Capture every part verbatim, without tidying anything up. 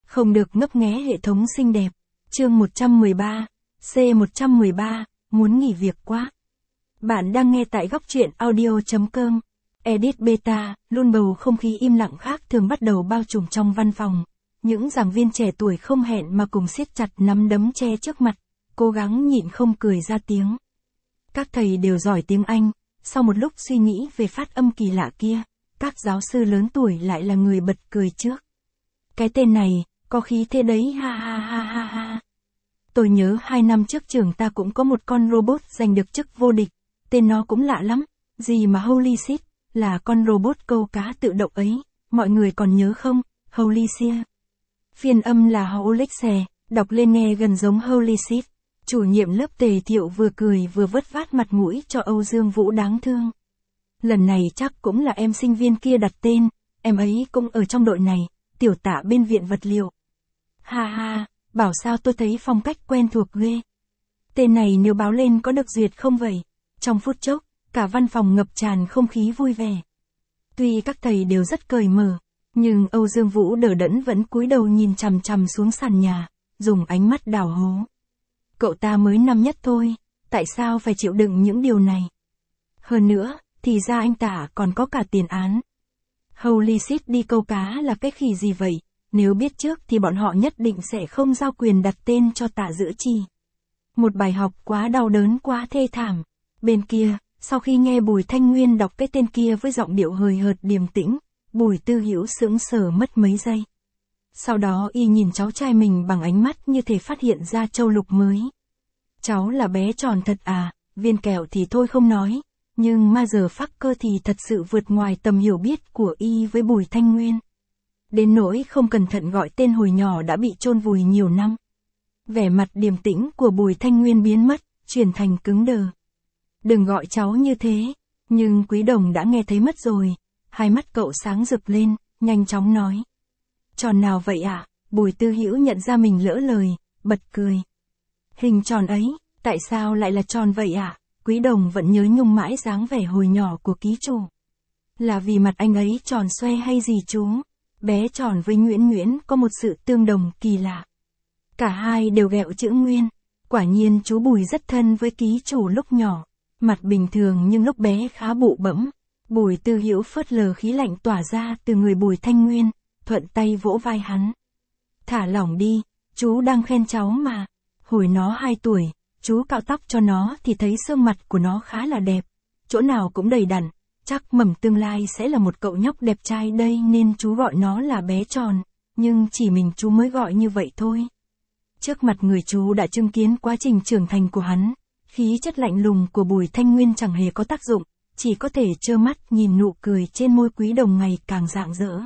Không được ngấp nghé hệ thống xinh đẹp. Chương một trăm mười ba, C một trăm mười ba, muốn nghỉ việc quá. Bạn đang nghe tại góc truyện audio chấm com. Edit beta, luôn bầu không khí im lặng khác thường bắt đầu bao trùm trong văn phòng. Những giảng viên trẻ tuổi không hẹn mà cùng siết chặt nắm đấm che trước mặt, cố gắng nhịn không cười ra tiếng. Các thầy đều giỏi tiếng Anh, sau một lúc suy nghĩ về phát âm kỳ lạ kia, các giáo sư lớn tuổi lại là người bật cười trước. Cái tên này, có khí thế đấy ha ha ha ha ha. Tôi nhớ hai năm trước trường ta cũng có một con robot giành được chức vô địch, tên nó cũng lạ lắm, gì mà Holy Shit, là con robot câu cá tự động ấy, mọi người còn nhớ không, Holy Shit. Phiên âm là Holexe, đọc lên nghe gần giống Holy Shit. Chủ nhiệm lớp Tề Thiệu vừa cười vừa vớt vát mặt mũi cho Âu Dương Vũ đáng thương. Lần này chắc cũng là em sinh viên kia đặt tên, em ấy cũng ở trong đội này, tiểu tạ bên viện vật liệu. Ha ha, bảo sao tôi thấy phong cách quen thuộc ghê. Tên này nếu báo lên có được duyệt không vậy? Trong phút chốc, cả văn phòng ngập tràn không khí vui vẻ. Tuy các thầy đều rất cởi mở, nhưng Âu Dương Vũ đờ đẫn vẫn cúi đầu nhìn chằm chằm xuống sàn nhà, dùng ánh mắt đảo hố. Cậu ta mới năm nhất thôi, tại sao phải chịu đựng những điều này? Hơn nữa, thì ra anh ta còn có cả tiền án. Holy Shit đi câu cá là cái khỉ gì vậy? Nếu biết trước thì bọn họ nhất định sẽ không giao quyền đặt tên cho Tạ Dữ Trì. Một bài học quá đau đớn quá thê thảm. Bên kia, sau khi nghe Bùi Thanh Nguyên đọc cái tên kia với giọng điệu hời hợt điềm tĩnh, Bùi Tư Hữu sững sờ mất mấy giây. Sau đó y nhìn cháu trai mình bằng ánh mắt như thể phát hiện ra châu lục mới. Cháu là bé tròn thật à, viên kẹo thì thôi không nói, nhưng ma giờ phác cơ thì thật sự vượt ngoài tầm hiểu biết của y với Bùi Thanh Nguyên. Đến nỗi không cẩn thận gọi tên hồi nhỏ đã bị chôn vùi nhiều năm. Vẻ mặt điềm tĩnh của Bùi Thanh Nguyên biến mất, chuyển thành cứng đờ. Đừng gọi cháu như thế, nhưng Quý Đồng đã nghe thấy mất rồi, hai mắt cậu sáng rực lên, nhanh chóng nói. Tròn nào vậy ạ? À? Bùi Tư Hữu nhận ra mình lỡ lời, bật cười. Hình tròn ấy, tại sao lại là tròn vậy ạ? À? Quý Đồng vẫn nhớ nhung mãi dáng vẻ hồi nhỏ của ký chủ. Là vì mặt anh ấy tròn xoe hay gì chú? Bé tròn với Nguyễn Nguyễn có một sự tương đồng kỳ lạ. Cả hai đều ghẹo chữ Nguyên. Quả nhiên chú Bùi rất thân với ký chủ lúc nhỏ. Mặt bình thường nhưng lúc bé khá bụ bẫm. Bùi Tư Hữu phớt lờ khí lạnh tỏa ra từ người Bùi Thanh Nguyên, thuận tay vỗ vai hắn. Thả lỏng đi, chú đang khen cháu mà. Hồi nó hai tuổi, chú cạo tóc cho nó thì thấy xương mặt của nó khá là đẹp. Chỗ nào cũng đầy đặn, chắc mầm tương lai sẽ là một cậu nhóc đẹp trai đây nên chú gọi nó là bé tròn, nhưng chỉ mình chú mới gọi như vậy thôi. Trước mặt người chú đã chứng kiến quá trình trưởng thành của hắn, khí chất lạnh lùng của Bùi Thanh Nguyên chẳng hề có tác dụng, chỉ có thể trơ mắt nhìn nụ cười trên môi Quý Đồng ngày càng rạng rỡ.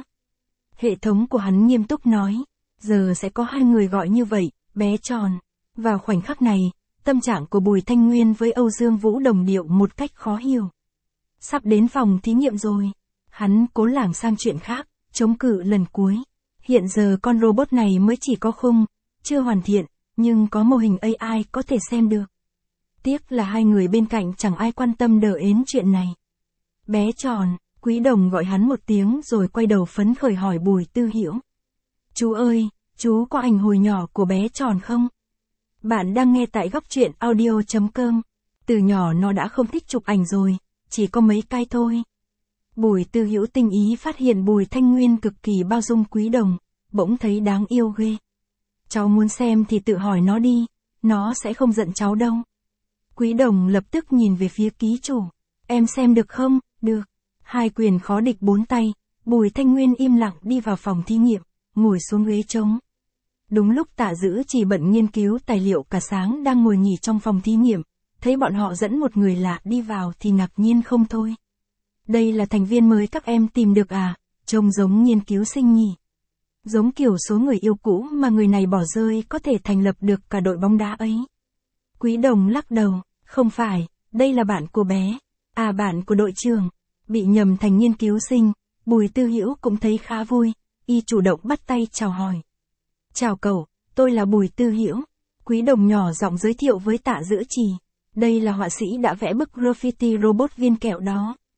Hệ thống của hắn nghiêm túc nói, giờ sẽ có hai người gọi như vậy, bé tròn. Vào khoảnh khắc này, tâm trạng của Bùi Thanh Nguyên với Âu Dương Vũ đồng điệu một cách khó hiểu. Sắp đến phòng thí nghiệm rồi. Hắn cố lảng sang chuyện khác, chống cự lần cuối. Hiện giờ con robot này mới chỉ có khung, chưa hoàn thiện, nhưng có mô hình a i có thể xem được. Tiếc là hai người bên cạnh chẳng ai quan tâm đờ ến chuyện này. Bé tròn, Quý Đồng gọi hắn một tiếng rồi quay đầu phấn khởi hỏi Bùi Tư Hữu. Chú ơi, chú có ảnh hồi nhỏ của bé tròn không? Bạn đang nghe tại góc truyện audio chấm com. Từ nhỏ nó đã không thích chụp ảnh rồi, chỉ có mấy cái thôi. Bùi Tư Hữu tinh ý phát hiện Bùi Thanh Nguyên cực kỳ bao dung Quý Đồng, bỗng thấy đáng yêu ghê. Cháu muốn xem thì tự hỏi nó đi, nó sẽ không giận cháu đâu. Quý Đồng lập tức nhìn về phía ký chủ. Em xem được không? Được. Hai quyền khó địch bốn tay, Bùi Thanh Nguyên im lặng đi vào phòng thí nghiệm, ngồi xuống ghế trống. Đúng lúc Tạ Dữ Trì bận nghiên cứu tài liệu cả sáng đang ngồi nghỉ trong phòng thí nghiệm, thấy bọn họ dẫn một người lạ đi vào thì ngạc nhiên không thôi. Đây là thành viên mới các em tìm được à, trông giống nghiên cứu sinh nhỉ. Giống kiểu số người yêu cũ mà người này bỏ rơi có thể thành lập được cả đội bóng đá ấy. Quý Đồng lắc đầu, không phải, đây là bạn của bé, à bạn của đội trưởng. Bị nhầm thành nghiên cứu sinh, Bùi Tư Hữu cũng thấy khá vui, y chủ động bắt tay chào hỏi. Chào cậu, tôi là Bùi Tư Hữu. Quý Đồng nhỏ giọng giới thiệu với Tạ Dữ Trì. Đây là họa sĩ đã vẽ bức graffiti robot viên kẹo đó.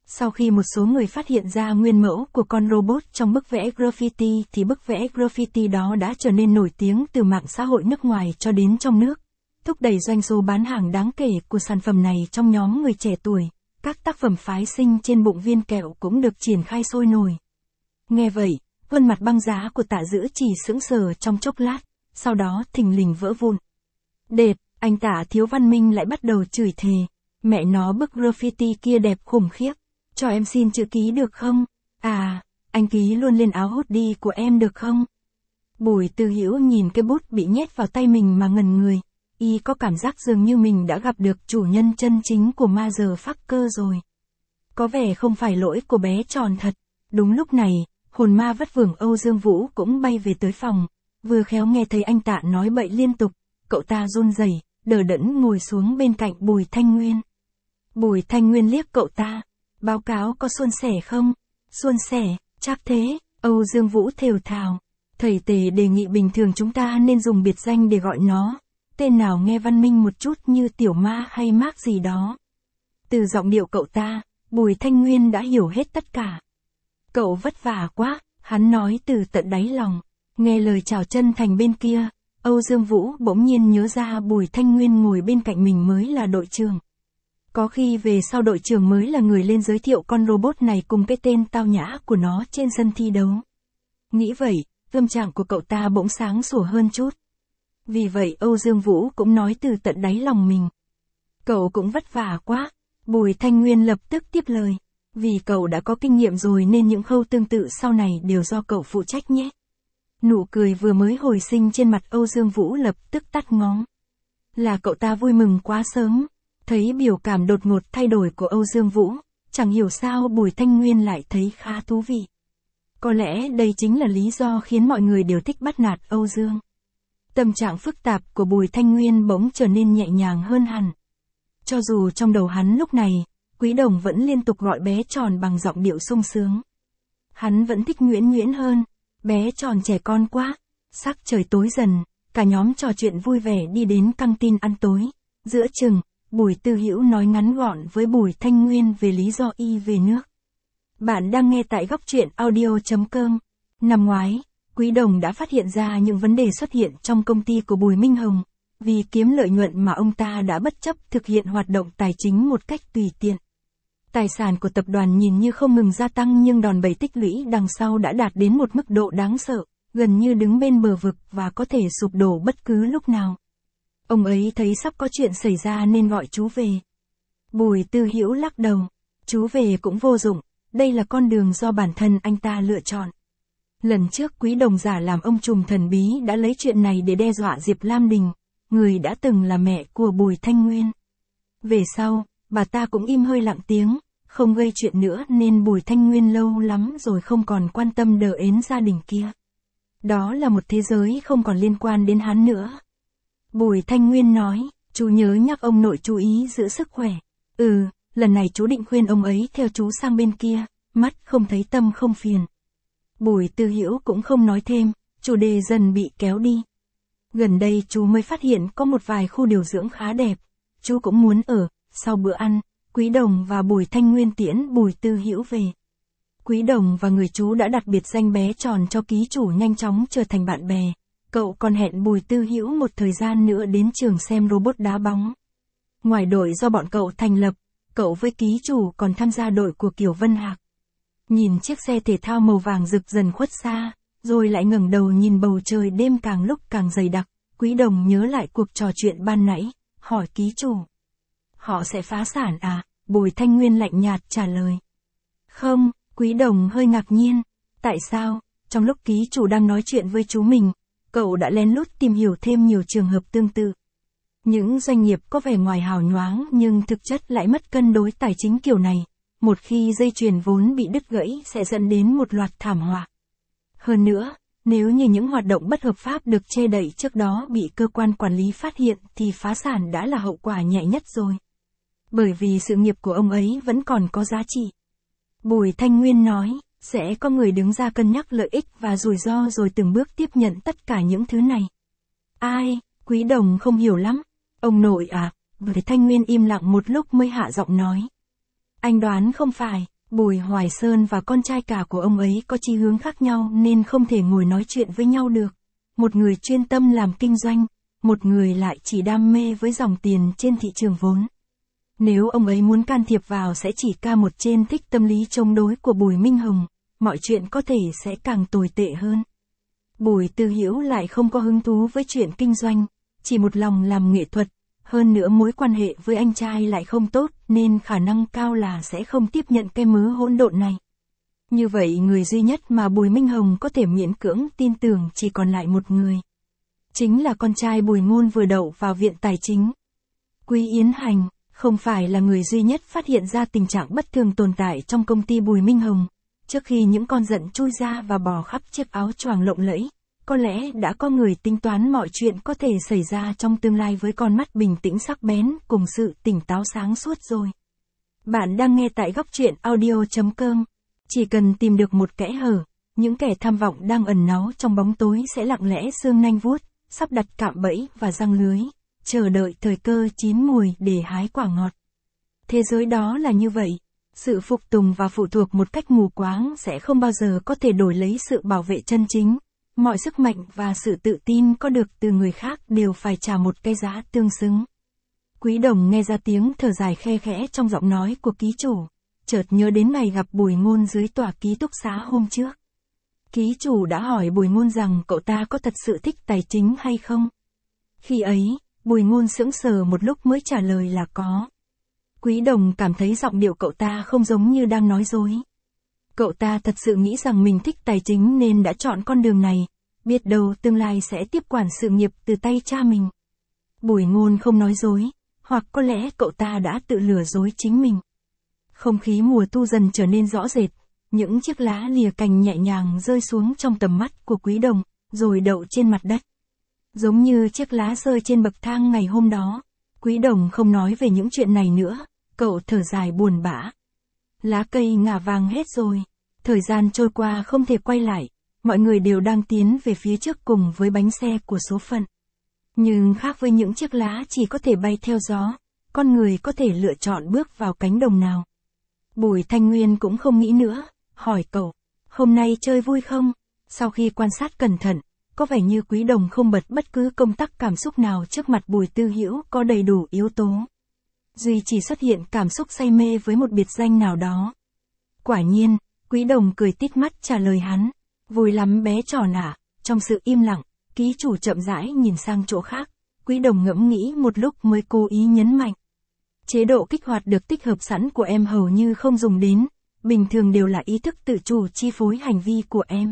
Sau khi một số người phát hiện ra nguyên mẫu của con robot trong bức vẽ graffiti thì bức vẽ graffiti đó đã trở nên nổi tiếng từ mạng xã hội nước ngoài cho đến trong nước, thúc đẩy doanh số bán hàng đáng kể của sản phẩm này trong nhóm người trẻ tuổi. Các tác phẩm phái sinh trên bụng viên kẹo cũng được triển khai sôi nổi. Nghe vậy, khuôn mặt băng giá của Tạ Dữ chỉ sững sờ trong chốc lát, sau đó thình lình vỡ vụn. Đệt, anh Tạ thiếu văn minh lại bắt đầu chửi thề. Mẹ nó bức graffiti kia đẹp khủng khiếp. Cho em xin chữ ký được không? À, anh ký luôn lên áo hoodie của em được không? Bùi Tư Hữu nhìn cái bút bị nhét vào tay mình mà ngẩn người. Y có cảm giác dường như mình đã gặp được chủ nhân chân chính của Motherfucker rồi. Có vẻ không phải lỗi của bé tròn thật. Đúng lúc này, hồn ma vất vưởng Âu Dương Vũ cũng bay về tới phòng. Vừa khéo nghe thấy anh Tạ nói bậy liên tục, cậu ta run rẩy, đờ đẫn ngồi xuống bên cạnh Bùi Thanh Nguyên. Bùi Thanh Nguyên liếc cậu ta. Báo cáo có suôn sẻ không? Suôn sẻ, chắc thế, Âu Dương Vũ thều thào. Thầy Tề đề nghị bình thường chúng ta nên dùng biệt danh để gọi nó. Tên nào nghe văn minh một chút như Tiểu Ma hay Mác gì đó. Từ giọng điệu cậu ta, Bùi Thanh Nguyên đã hiểu hết tất cả. Cậu vất vả quá, hắn nói từ tận đáy lòng. Nghe lời chào chân thành bên kia, Âu Dương Vũ bỗng nhiên nhớ ra Bùi Thanh Nguyên ngồi bên cạnh mình mới là đội trưởng. Có khi về sau đội trưởng mới là người lên giới thiệu con robot này cùng cái tên tao nhã của nó trên sân thi đấu. Nghĩ vậy, tâm trạng của cậu ta bỗng sáng sủa hơn chút. Vì vậy Âu Dương Vũ cũng nói từ tận đáy lòng mình. Cậu cũng vất vả quá. Bùi Thanh Nguyên lập tức tiếp lời. Vì cậu đã có kinh nghiệm rồi nên những khâu tương tự sau này đều do cậu phụ trách nhé. Nụ cười vừa mới hồi sinh trên mặt Âu Dương Vũ lập tức tắt ngóm. Là cậu ta vui mừng quá sớm. Thấy biểu cảm đột ngột thay đổi của Âu Dương Vũ, chẳng hiểu sao Bùi Thanh Nguyên lại thấy khá thú vị. Có lẽ đây chính là lý do khiến mọi người đều thích bắt nạt Âu Dương. Tâm trạng phức tạp của Bùi Thanh Nguyên bỗng trở nên nhẹ nhàng hơn hẳn. Cho dù trong đầu hắn lúc này, Quý Đồng vẫn liên tục gọi bé tròn bằng giọng điệu sung sướng. Hắn vẫn thích Nguyễn Nguyễn hơn, bé tròn trẻ con quá. Sắc trời tối dần, cả nhóm trò chuyện vui vẻ đi đến căng tin ăn tối. Giữa chừng, Bùi Tư Hữu nói ngắn gọn với Bùi Thanh Nguyên về lý do y về nước. Bạn đang nghe tại góc truyện audio chấm com. Năm ngoái, Quý Đồng đã phát hiện ra những vấn đề xuất hiện trong công ty của Bùi Minh Hồng. Vì kiếm lợi nhuận mà ông ta đã bất chấp thực hiện hoạt động tài chính một cách tùy tiện. Tài sản của tập đoàn nhìn như không ngừng gia tăng nhưng đòn bẩy tích lũy đằng sau đã đạt đến một mức độ đáng sợ, gần như đứng bên bờ vực và có thể sụp đổ bất cứ lúc nào. Ông ấy thấy sắp có chuyện xảy ra nên gọi chú về. Bùi Tư Hữu lắc đầu. Chú về cũng vô dụng, đây là con đường do bản thân anh ta lựa chọn. Lần trước Quý Đồng giả làm ông trùm thần bí đã lấy chuyện này để đe dọa Diệp Lam Đình, người đã từng là mẹ của Bùi Thanh Nguyên. Về sau, bà ta cũng im hơi lặng tiếng, không gây chuyện nữa nên Bùi Thanh Nguyên lâu lắm rồi không còn quan tâm đờ ến gia đình kia. Đó là một thế giới không còn liên quan đến hắn nữa. Bùi Thanh Nguyên nói, chú nhớ nhắc ông nội chú ý giữ sức khỏe. Ừ, lần này chú định khuyên ông ấy theo chú sang bên kia, mắt không thấy tâm không phiền. Bùi Tư Hữu cũng không nói thêm, chủ đề dần bị kéo đi. Gần đây chú mới phát hiện có một vài khu điều dưỡng khá đẹp, chú cũng muốn ở. Sau bữa ăn, Quý Đồng và Bùi Thanh Nguyên tiễn Bùi Tư Hữu về. Quý Đồng và người chú đã đặt biệt danh bé tròn cho ký chủ nhanh chóng trở thành bạn bè. Cậu còn hẹn Bùi Tư Hữu một thời gian nữa đến trường xem robot đá bóng. Ngoài đội do bọn cậu thành lập, cậu với ký chủ còn tham gia đội của Kiều Vân Hạc. Nhìn chiếc xe thể thao màu vàng rực dần khuất xa, rồi lại ngẩng đầu nhìn bầu trời đêm càng lúc càng dày đặc, Quý Đồng nhớ lại cuộc trò chuyện ban nãy, hỏi ký chủ. Họ sẽ phá sản à? Bùi Thanh Nguyên lạnh nhạt trả lời. Không, Quý Đồng hơi ngạc nhiên. Tại sao? Trong lúc ký chủ đang nói chuyện với chú mình, cậu đã lén lút tìm hiểu thêm nhiều trường hợp tương tự. Những doanh nghiệp có vẻ ngoài hào nhoáng nhưng thực chất lại mất cân đối tài chính kiểu này. Một khi dây chuyền vốn bị đứt gãy sẽ dẫn đến một loạt thảm họa. Hơn nữa, nếu như những hoạt động bất hợp pháp được che đậy trước đó bị cơ quan quản lý phát hiện thì phá sản đã là hậu quả nhẹ nhất rồi. Bởi vì sự nghiệp của ông ấy vẫn còn có giá trị. Bùi Thanh Nguyên nói, sẽ có người đứng ra cân nhắc lợi ích và rủi ro rồi từng bước tiếp nhận tất cả những thứ này. Ai? Quý Đồng không hiểu lắm. Ông nội à? Bùi Thanh Nguyên im lặng một lúc mới hạ giọng nói. Anh đoán không phải, Bùi Hoài Sơn và con trai cả của ông ấy có chí hướng khác nhau nên không thể ngồi nói chuyện với nhau được. Một người chuyên tâm làm kinh doanh, một người lại chỉ đam mê với dòng tiền trên thị trường vốn. Nếu ông ấy muốn can thiệp vào sẽ chỉ ca một trên thích tâm lý chống đối của Bùi Minh Hồng, mọi chuyện có thể sẽ càng tồi tệ hơn. Bùi Tư Hữu lại không có hứng thú với chuyện kinh doanh, chỉ một lòng làm nghệ thuật, hơn nữa mối quan hệ với anh trai lại không tốt nên khả năng cao là sẽ không tiếp nhận cái mớ hỗn độn này. Như vậy người duy nhất mà Bùi Minh Hồng có thể miễn cưỡng tin tưởng chỉ còn lại một người. Chính là con trai Bùi Ngôn vừa đậu vào viện tài chính. Quý Yến Hành không phải là người duy nhất phát hiện ra tình trạng bất thường tồn tại trong công ty Bùi Minh Hồng. Trước khi những con giận chui ra và bò khắp chiếc áo choàng lộng lẫy, có lẽ đã có người tính toán mọi chuyện có thể xảy ra trong tương lai với con mắt bình tĩnh sắc bén cùng sự tỉnh táo sáng suốt rồi. Bạn đang nghe tại góc truyện audio chấm com. Chỉ cần tìm được một kẽ hở, những kẻ tham vọng đang ẩn náu trong bóng tối sẽ lặng lẽ giương nanh vuốt, sắp đặt cạm bẫy và răng lưới, chờ đợi thời cơ chín mùi để hái quả ngọt. Thế giới đó là như vậy. Sự phục tùng và phụ thuộc một cách mù quáng sẽ không bao giờ có thể đổi lấy sự bảo vệ chân chính. Mọi sức mạnh và sự tự tin có được từ người khác đều phải trả một cái giá tương xứng. Quý Đồng nghe ra tiếng thở dài khe khẽ trong giọng nói của ký chủ, chợt nhớ đến ngày gặp Bùi Ngôn dưới tòa ký túc xá hôm trước. Ký chủ đã hỏi Bùi Ngôn rằng cậu ta có thật sự thích tài chính hay không. Khi ấy, Bùi Ngôn sững sờ một lúc mới trả lời là có. Quý Đồng cảm thấy giọng điệu cậu ta không giống như đang nói dối. Cậu ta thật sự nghĩ rằng mình thích tài chính nên đã chọn con đường này, biết đâu tương lai sẽ tiếp quản sự nghiệp từ tay cha mình. Bùi Ngôn không nói dối, hoặc có lẽ cậu ta đã tự lừa dối chính mình. Không khí mùa thu dần trở nên rõ rệt, những chiếc lá lìa cành nhẹ nhàng rơi xuống trong tầm mắt của Quý Đồng, rồi đậu trên mặt đất. Giống như chiếc lá rơi trên bậc thang ngày hôm đó, Quý Đồng không nói về những chuyện này nữa, cậu thở dài buồn bã. Lá cây ngả vàng hết rồi, thời gian trôi qua không thể quay lại, mọi người đều đang tiến về phía trước cùng với bánh xe của số phận. Nhưng khác với những chiếc lá chỉ có thể bay theo gió, con người có thể lựa chọn bước vào cánh đồng nào. Bùi Thanh Nguyên cũng không nghĩ nữa, hỏi cậu, hôm nay chơi vui không? Sau khi quan sát cẩn thận, có vẻ như Quý Đồng không bật bất cứ công tắc cảm xúc nào trước mặt Bùi Tư Hữu có đầy đủ yếu tố. Duy chỉ xuất hiện cảm xúc say mê với một biệt danh nào đó. Quả nhiên, Quý Đồng cười tít mắt trả lời hắn, vui lắm bé tròn ạ. Trong sự im lặng, ký chủ chậm rãi nhìn sang chỗ khác, Quý Đồng ngẫm nghĩ một lúc mới cố ý nhấn mạnh. Chế độ kích hoạt được tích hợp sẵn của em hầu như không dùng đến, bình thường đều là ý thức tự chủ chi phối hành vi của em.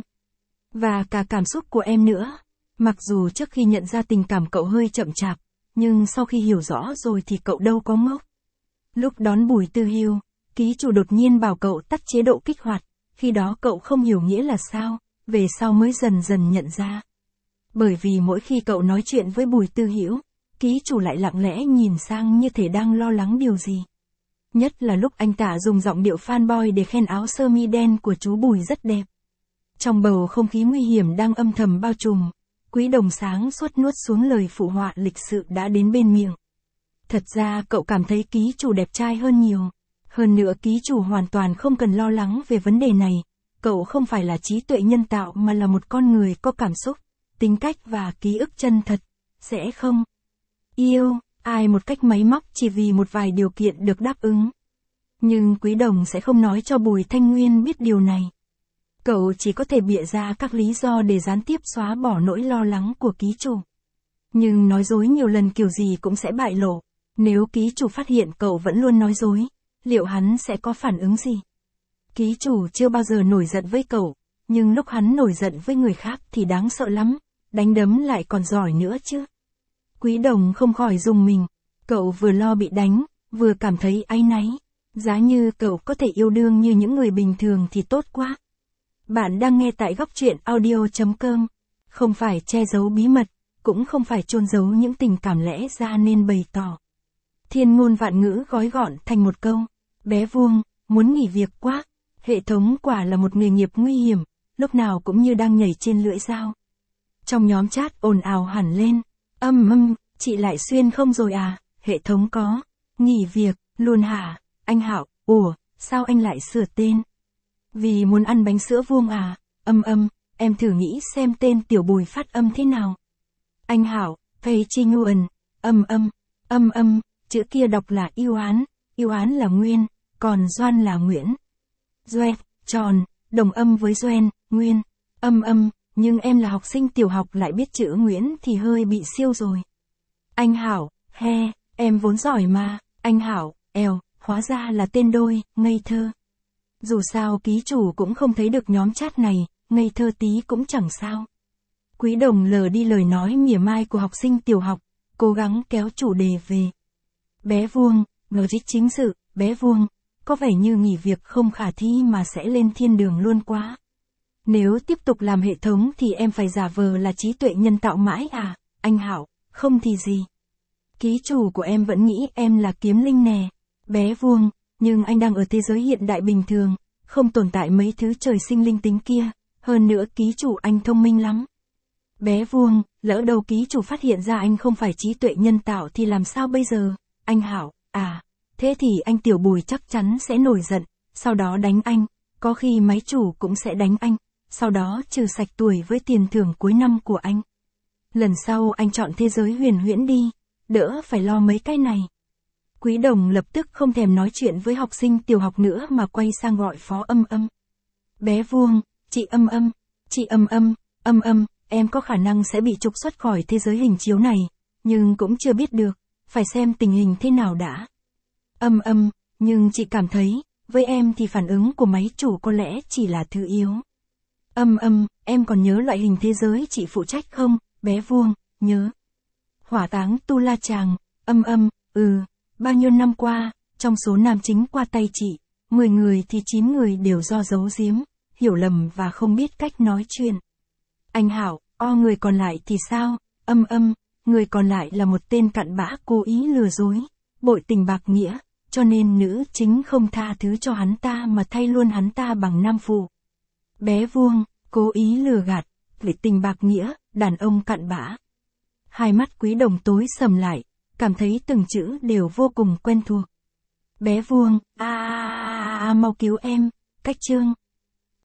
Và cả cảm xúc của em nữa. Mặc dù trước khi nhận ra tình cảm cậu hơi chậm chạp, nhưng sau khi hiểu rõ rồi thì cậu đâu có ngốc. Lúc đón Bùi Tư Hữu, ký chủ đột nhiên bảo cậu tắt chế độ kích hoạt, khi đó cậu không hiểu nghĩa là sao, về sau mới dần dần nhận ra. Bởi vì mỗi khi cậu nói chuyện với Bùi Tư Hữu, ký chủ lại lặng lẽ nhìn sang như thể đang lo lắng điều gì. Nhất là lúc anh ta dùng giọng điệu fanboy để khen áo sơ mi đen của chú Bùi rất đẹp. Trong bầu không khí nguy hiểm đang âm thầm bao trùm, Quý Đồng sáng suốt nuốt xuống lời phụ họa lịch sự đã đến bên miệng. Thật ra cậu cảm thấy ký chủ đẹp trai hơn nhiều. Hơn nữa ký chủ hoàn toàn không cần lo lắng về vấn đề này. Cậu không phải là trí tuệ nhân tạo mà là một con người có cảm xúc, tính cách và ký ức chân thật. Sẽ không yêu ai một cách máy móc chỉ vì một vài điều kiện được đáp ứng. Nhưng Quý Đồng sẽ không nói cho Bùi Thanh Nguyên biết điều này. Cậu chỉ có thể bịa ra các lý do để gián tiếp xóa bỏ nỗi lo lắng của ký chủ. Nhưng nói dối nhiều lần kiểu gì cũng sẽ bại lộ. Nếu ký chủ phát hiện cậu vẫn luôn nói dối, liệu hắn sẽ có phản ứng gì? Ký chủ chưa bao giờ nổi giận với cậu, nhưng lúc hắn nổi giận với người khác thì đáng sợ lắm, đánh đấm lại còn giỏi nữa chứ. Quý Đồng không khỏi rùng mình, cậu vừa lo bị đánh, vừa cảm thấy áy náy. Giá như cậu có thể yêu đương như những người bình thường thì tốt quá. Bạn đang nghe tại góc truyện audio chấm com. Không phải che giấu bí mật, cũng không phải chôn giấu những tình cảm lẽ ra nên bày tỏ. Thiên ngôn vạn ngữ gói gọn thành một câu. Bé Vuông, muốn nghỉ việc quá. Hệ thống quả là một nghề nghiệp nguy hiểm, lúc nào cũng như đang nhảy trên lưỡi dao. Trong nhóm chat ồn ào hẳn lên. Âm âm, chị lại xuyên không rồi à? Hệ thống có. Nghỉ việc, luôn hả? Anh Hạo, ủa, sao anh lại sửa tên? Vì muốn ăn bánh sữa vuông à? Âm âm, em thử nghĩ xem tên Tiểu Bùi phát âm thế nào. Anh Hảo, Pei Chi Nguyen, âm âm, âm âm, chữ kia đọc là yêu án, yêu án là Nguyên, còn Doan là Nguyễn. Doe, tròn, đồng âm với Doen, Nguyên, âm âm, nhưng em là học sinh tiểu học lại biết chữ Nguyễn thì hơi bị siêu rồi. Anh Hảo, he, em vốn giỏi mà, anh Hảo, eo, hóa ra là tên đôi, ngây thơ. Dù sao ký chủ cũng không thấy được nhóm chat này, ngây thơ tí cũng chẳng sao. Quý Đồng lờ đi lời nói mỉa mai của học sinh tiểu học, cố gắng kéo chủ đề về. Bé Vuông, ngờ trích chính sự, bé Vuông, có vẻ như nghỉ việc không khả thi mà sẽ lên thiên đường luôn quá. Nếu tiếp tục làm hệ thống thì em phải giả vờ là trí tuệ nhân tạo mãi à, anh Hảo, không thì gì. Ký chủ của em vẫn nghĩ em là kiếm linh nè, bé Vuông, nhưng anh đang ở thế giới hiện đại bình thường, không tồn tại mấy thứ trời sinh linh tính kia, hơn nữa ký chủ anh thông minh lắm. Bé Vuông, lỡ đâu ký chủ phát hiện ra anh không phải trí tuệ nhân tạo thì làm sao bây giờ, anh Hảo, à, thế thì anh Tiểu Bùi chắc chắn sẽ nổi giận, sau đó đánh anh, có khi máy chủ cũng sẽ đánh anh, sau đó trừ sạch tuổi với tiền thưởng cuối năm của anh. Lần sau anh chọn thế giới huyền huyễn đi, đỡ phải lo mấy cái này. Quý Đồng lập tức không thèm nói chuyện với học sinh tiểu học nữa mà quay sang gọi Phó Âm Âm. Bé Vuông, chị Âm Âm, chị Âm Âm, Âm Âm, em có khả năng sẽ bị trục xuất khỏi thế giới hình chiếu này, nhưng cũng chưa biết được, phải xem tình hình thế nào đã. Âm Âm, nhưng chị cảm thấy, với em thì phản ứng của máy chủ có lẽ chỉ là thứ yếu. Âm Âm, em còn nhớ loại hình thế giới chị phụ trách không, bé Vuông, nhớ. Hỏa táng Tu La Chàng, Âm Âm, ừ, bao nhiêu năm qua, trong số nam chính qua tay chị, mười người thì chín người đều do giấu giếm, hiểu lầm và không biết cách nói chuyện. Anh Hảo, o người còn lại thì sao, Âm Âm, người còn lại là một tên cặn bã cố ý lừa dối, bội tình bạc nghĩa, cho nên nữ chính không tha thứ cho hắn ta mà thay luôn hắn ta bằng nam phụ. Bé Vuông, cố ý lừa gạt, vì tình bạc nghĩa, đàn ông cặn bã. Hai mắt Quý Đồng tối sầm lại, cảm thấy từng chữ đều vô cùng quen thuộc. Bé Vuông, a à, à, à, mau cứu em, cách chương.